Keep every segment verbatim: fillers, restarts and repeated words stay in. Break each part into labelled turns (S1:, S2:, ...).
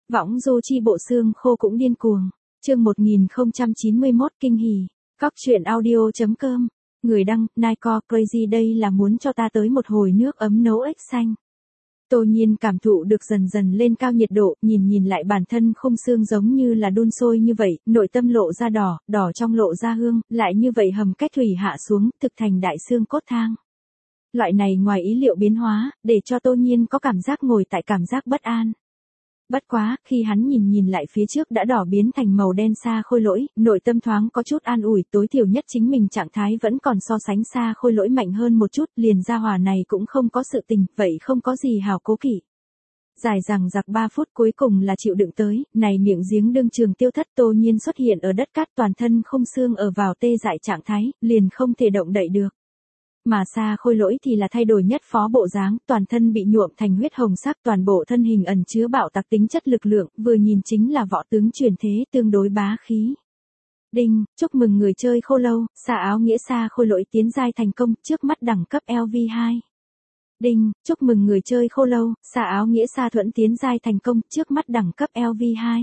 S1: Võng du chi bộ xương khô cũng điên cuồng. Chương một nghìn không trăm chín mươi mốt kinh hỉ. Cóc truyện audio chấm com. Người đăng, Niko Crazy đây là muốn cho ta tới một hồi nước ấm nấu ếch xanh. Tô Nhiên cảm thụ được dần dần lên cao nhiệt độ, nhìn nhìn lại bản thân khung xương giống như là đun sôi như vậy, nội tâm lộ ra đỏ, đỏ trong lộ ra hương, lại như vậy hầm cách thủy hạ xuống, thực thành đại xương cốt thang. Loại này ngoài ý liệu biến hóa, để cho Tô Nhiên có cảm giác ngồi tại cảm giác bất an. Bất quá, khi hắn nhìn nhìn lại phía trước đã đỏ biến thành màu đen Sa Khôi Lỗi, nội tâm thoáng có chút an ủi, tối thiểu nhất chính mình trạng thái vẫn còn so sánh Sa Khôi Lỗi mạnh hơn một chút, liền gia hỏa này cũng không có sự tình, vậy không có gì hào cố kỵ. Dài dằng dặc ba phút cuối cùng là chịu đựng tới, này miệng giếng đương trường tiêu thất. Tô Nhiên xuất hiện ở đất cát, toàn thân không xương ở vào tê dại trạng thái, liền không thể động đậy được. Mà Sa Khôi Lỗi thì là thay đổi nhất phó bộ dáng, toàn thân bị nhuộm thành huyết hồng sắc, toàn bộ thân hình ẩn chứa bạo tạc tính chất lực lượng, vừa nhìn chính là võ tướng truyền thế, tương đối bá khí. Đinh, chúc mừng người chơi khô lâu, Sa áo nghĩa Sa Khôi Lỗi tiến giai thành công, trước mắt đẳng cấp L V hai. Đinh, chúc mừng người chơi khô lâu, Sa áo nghĩa Sa Thuẫn tiến giai thành công, trước mắt đẳng cấp L V hai.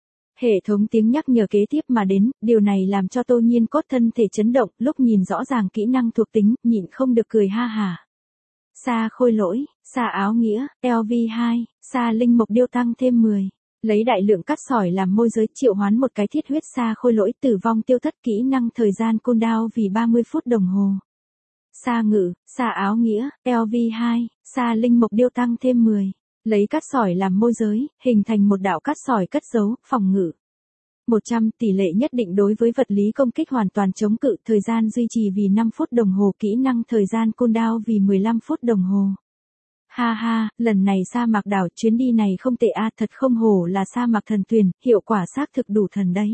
S1: Hệ thống tiếng nhắc nhở kế tiếp mà đến, điều này làm cho Tô Nhiên cốt thân thể chấn động, lúc nhìn rõ ràng kỹ năng thuộc tính, nhịn không được cười ha hả. Sa Khôi Lỗi, Sa áo nghĩa, L V hai, Sa linh mộc điêu tăng thêm mười. Lấy đại lượng cát sỏi làm môi giới, triệu hoán một cái thiết huyết Sa Khôi Lỗi, tử vong tiêu thất, kỹ năng thời gian cooldown vì ba mươi phút đồng hồ. Sa ngự, Sa áo nghĩa, L V hai, Sa linh mộc điêu tăng thêm mười. Lấy cát sỏi làm môi giới, hình thành một đạo cát sỏi cất giấu, phòng ngự. một trăm tỷ lệ nhất định đối với vật lý công kích hoàn toàn chống cự, thời gian duy trì vì năm phút đồng hồ, kỹ năng thời gian cooldown vì mười lăm phút đồng hồ. Ha ha, lần này sa mạc đảo chuyến đi này không tệ a, thật không hổ là sa mạc thần tuyền, hiệu quả xác thực đủ thần đấy.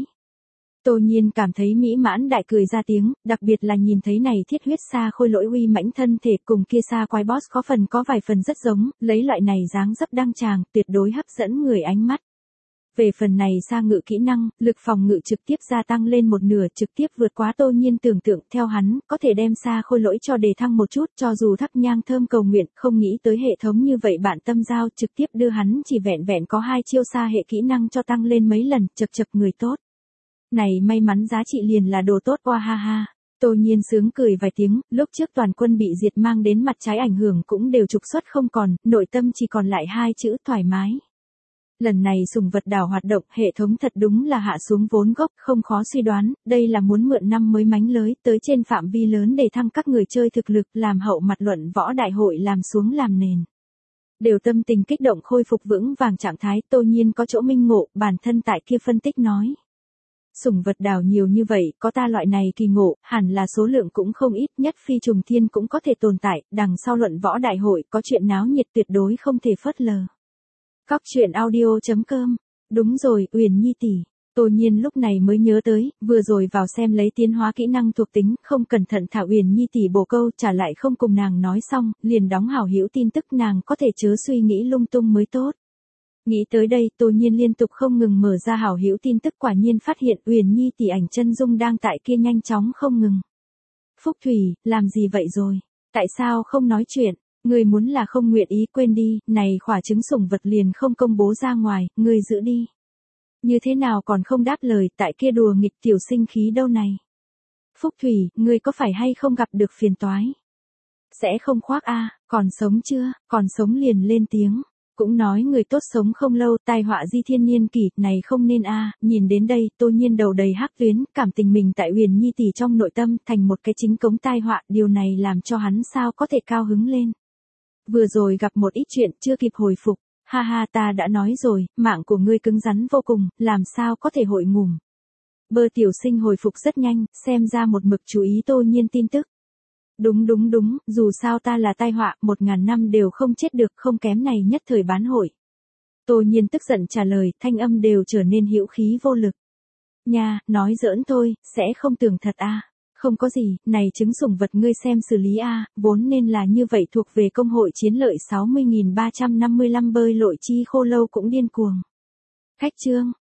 S1: Tô Nhiên cảm thấy mỹ mãn đại cười ra tiếng, đặc biệt là nhìn thấy này thiết huyết Sa Khôi Lỗi uy mãnh thân thể cùng kia sa quái boss có phần có vài phần rất giống, lấy loại này dáng dấp đăng tràng, tuyệt đối hấp dẫn người ánh mắt. Về phần này sa ngự kỹ năng, lực phòng ngự trực tiếp gia tăng lên một nửa, trực tiếp vượt quá Tô Nhiên tưởng tượng, theo hắn, có thể đem Sa Khôi Lỗi cho đề thăng một chút, cho dù thắp nhang thơm cầu nguyện, không nghĩ tới hệ thống như vậy bạn tâm giao, trực tiếp đưa hắn chỉ vẹn vẹn có hai chiêu sa hệ kỹ năng cho tăng lên mấy lần, chật chật người tốt. Này may mắn giá trị liền là đồ tốt, oa ha ha. Tô Nhiên sướng cười vài tiếng, lúc trước toàn quân bị diệt mang đến mặt trái ảnh hưởng cũng đều trục xuất không còn, nội tâm chỉ còn lại hai chữ thoải mái. Lần này sùng vật đảo hoạt động, hệ thống thật đúng là hạ xuống vốn gốc, không khó suy đoán, đây là muốn mượn năm mới mánh lới, tới trên phạm vi lớn để thăng các người chơi thực lực, làm hậu mặt luận võ đại hội làm xuống làm nền. Đều tâm tình kích động khôi phục vững vàng trạng thái, Tô Nhiên có chỗ minh ngộ, bản thân tại kia phân tích nói. Sùng vật đảo nhiều như vậy, có ta loại này kỳ ngộ, hẳn là số lượng cũng không ít, nhất phi trùng thiên cũng có thể tồn tại, đằng sau luận võ đại hội, có chuyện náo nhiệt tuyệt đối không thể phớt lờ. Cóc truyện audio chấm com. Đúng rồi, Uyển Nhi tỷ. Tô Nhiên lúc này mới nhớ tới, vừa rồi vào xem lấy tiến hóa kỹ năng thuộc tính, không cẩn thận thả Uyển Nhi tỷ bổ câu, trả lại không cùng nàng nói xong, liền đóng hảo hữu tin tức, nàng có thể chớ suy nghĩ lung tung mới tốt. Nghĩ tới đây, Tô Nhiên liên tục không ngừng mở ra hảo hữu tin tức, quả nhiên phát hiện Uyển Nhi tỷ ảnh chân dung đang tại kia nhanh chóng không ngừng. Phúc Thủy, làm gì vậy rồi? Tại sao không nói chuyện? Ngươi muốn là không nguyện ý, quên đi, này khỏa trứng sủng vật liền không công bố ra ngoài, ngươi giữ đi. Như thế nào còn không đáp lời, tại kia đùa nghịch tiểu sinh khí đâu này. Phúc Thủy, ngươi có phải hay không gặp được phiền toái? Sẽ không khoác a, còn sống chưa, còn sống liền lên tiếng. Cũng nói người tốt sống không lâu, tai họa di thiên niên kỷ, này không nên a. Nhìn đến đây, Tô Nhiên đầu đầy hắc tuyến, cảm tình mình tại Uyển Nhi tỷ trong nội tâm, thành một cái chính cống tai họa, điều này làm cho hắn sao có thể cao hứng lên. Vừa rồi gặp một ít chuyện, chưa kịp hồi phục, ha ha ta đã nói rồi, mạng của ngươi cứng rắn vô cùng, làm sao có thể hội ngủm. Bơ tiểu sinh hồi phục rất nhanh, xem ra một mực chú ý Tô Nhiên tin tức. Đúng đúng đúng, dù sao ta là tai họa, một ngàn năm đều không chết được, không kém này nhất thời bán hội. Tô Nhiên tức giận trả lời, thanh âm đều trở nên hữu khí vô lực. Nha, nói giỡn thôi, sẽ không tưởng thật a. Không có gì, này trứng sủng vật ngươi xem xử lý a, vốn nên là như vậy, thuộc về công hội chiến lợi sáu mươi nghìn ba trăm năm mươi lăm bơi lội chi khô lâu cũng điên cuồng. Khách chương.